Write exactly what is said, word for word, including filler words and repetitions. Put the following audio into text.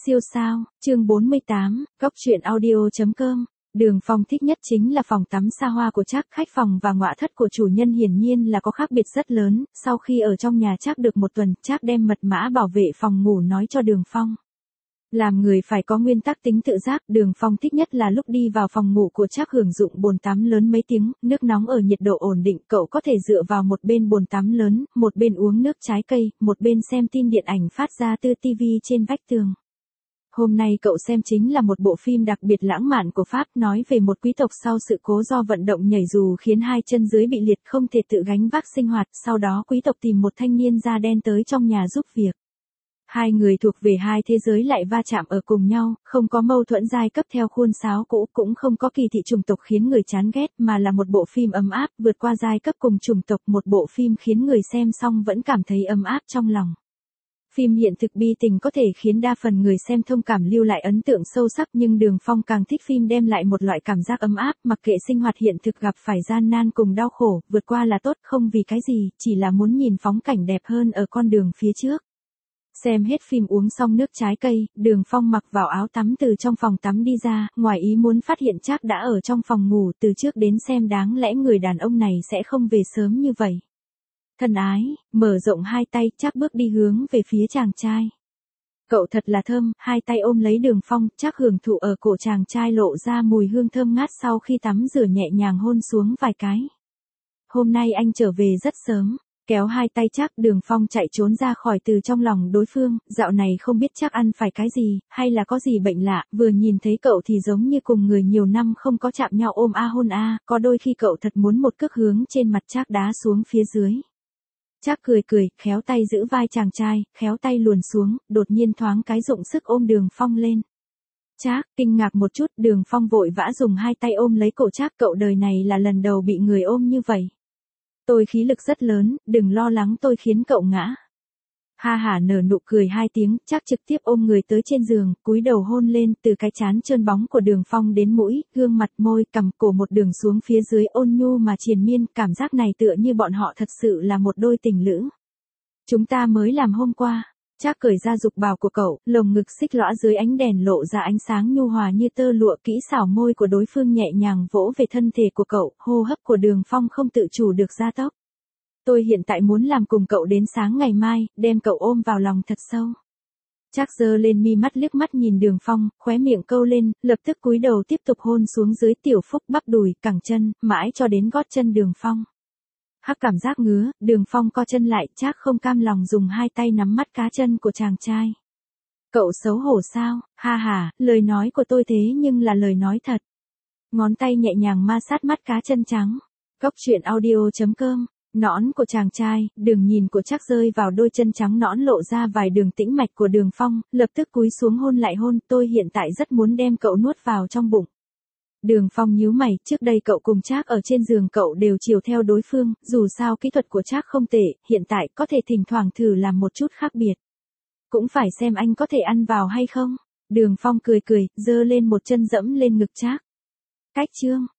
Siêu sao, chương bốn mươi tám, góc truyện audio.com. Đường Phong thích nhất chính là phòng tắm xa hoa của Trác, khách phòng và ngoại thất của chủ nhân hiển nhiên là có khác biệt rất lớn. Sau khi ở trong nhà Trác được một tuần, Trác đem mật mã bảo vệ phòng ngủ nói cho Đường Phong. Làm người phải có nguyên tắc tính tự giác, Đường Phong thích nhất là lúc đi vào phòng ngủ của Trác hưởng dụng bồn tắm lớn mấy tiếng, nước nóng ở nhiệt độ ổn định, cậu có thể dựa vào một bên bồn tắm lớn, một bên uống nước trái cây, một bên xem tin điện ảnh phát ra từ tivi trên vách tường. Hôm nay cậu xem chính là một bộ phim đặc biệt lãng mạn của Pháp, nói về một quý tộc sau sự cố do vận động nhảy dù khiến hai chân dưới bị liệt không thể tự gánh vác sinh hoạt, sau đó quý tộc tìm một thanh niên da đen tới trong nhà giúp việc. Hai người thuộc về hai thế giới lại va chạm ở cùng nhau, không có mâu thuẫn giai cấp theo khuôn sáo cũ, cũng không có kỳ thị chủng tộc khiến người chán ghét, mà là một bộ phim ấm áp, vượt qua giai cấp cùng chủng tộc, một bộ phim khiến người xem xong vẫn cảm thấy ấm áp trong lòng. Phim hiện thực bi tình có thể khiến đa phần người xem thông cảm, lưu lại ấn tượng sâu sắc, nhưng Đường Phong càng thích phim đem lại một loại cảm giác ấm áp, mặc kệ sinh hoạt hiện thực gặp phải gian nan cùng đau khổ, vượt qua là tốt, không vì cái gì, chỉ là muốn nhìn phong cảnh đẹp hơn ở con đường phía trước. Xem hết phim uống xong nước trái cây, Đường Phong mặc vào áo tắm từ trong phòng tắm đi ra, ngoài ý muốn phát hiện Trác đã ở trong phòng ngủ, từ trước đến xem đáng lẽ người đàn ông này sẽ không về sớm như vậy. Thân ái, mở rộng hai tay, Trác bước đi hướng về phía chàng trai. Cậu thật là thơm, hai tay ôm lấy Đường Phong, Trác hưởng thụ ở cổ chàng trai lộ ra mùi hương thơm ngát sau khi tắm rửa, nhẹ nhàng hôn xuống vài cái. Hôm nay anh trở về rất sớm. Kéo hai tay Trác, Đường Phong chạy trốn ra khỏi từ trong lòng đối phương, dạo này không biết Trác ăn phải cái gì, hay là có gì bệnh lạ, vừa nhìn thấy cậu thì giống như cùng người nhiều năm không có chạm nhau ôm a hôn a, có đôi khi cậu thật muốn một cước hướng trên mặt Trác đá xuống phía dưới. Trác cười cười, khéo tay giữ vai chàng trai, khéo tay luồn xuống, đột nhiên thoáng cái dụng sức ôm Đường Phong lên. Trác kinh ngạc một chút, Đường Phong vội vã dùng hai tay ôm lấy cổ Trác, cậu đời này là lần đầu bị người ôm như vậy. Tôi khí lực rất lớn, đừng lo lắng, tôi khiến cậu ngã. Ha hả nở nụ cười hai tiếng, Trác trực tiếp ôm người tới trên giường, cúi đầu hôn lên, từ cái trán trơn bóng của Đường Phong đến mũi, gương mặt, môi, cằm, cổ một đường xuống phía dưới, ôn nhu mà triền miên, cảm giác này tựa như bọn họ thật sự là một đôi tình lữ. Chúng ta mới làm hôm qua. Trác cởi ra dục bào của cậu, lồng ngực xích lõa dưới ánh đèn lộ ra ánh sáng nhu hòa như tơ lụa, kỹ xảo môi của đối phương nhẹ nhàng vỗ về thân thể của cậu, hô hấp của Đường Phong không tự chủ được gia tốc. Tôi hiện tại muốn làm cùng cậu đến sáng ngày mai, đem cậu ôm vào lòng thật sâu. Trác giơ lên mi mắt liếc mắt nhìn Đường Phong, khóe miệng câu lên, lập tức cúi đầu tiếp tục hôn xuống dưới tiểu phúc, bắp đùi, cẳng chân, mãi cho đến gót chân Đường Phong. Hắc cảm giác ngứa, Đường Phong co chân lại, Trác không cam lòng dùng hai tay nắm mắt cá chân của chàng trai. Cậu xấu hổ sao, ha ha, lời nói của tôi thế nhưng là lời nói thật. Ngón tay nhẹ nhàng ma sát mắt cá chân trắng. Góc truyện audio.com. Nõn của chàng trai, đường nhìn của Trác rơi vào đôi chân trắng nõn, lộ ra vài đường tĩnh mạch của Đường Phong, lập tức cúi xuống hôn lại hôn, tôi hiện tại rất muốn đem cậu nuốt vào trong bụng. Đường Phong nhíu mày, trước đây cậu cùng Trác ở trên giường cậu đều chiều theo đối phương, dù sao kỹ thuật của Trác không tệ, hiện tại có thể thỉnh thoảng thử làm một chút khác biệt. Cũng phải xem anh có thể ăn vào hay không. Đường Phong cười cười, giơ lên một chân dẫm lên ngực Trác. Cách chương.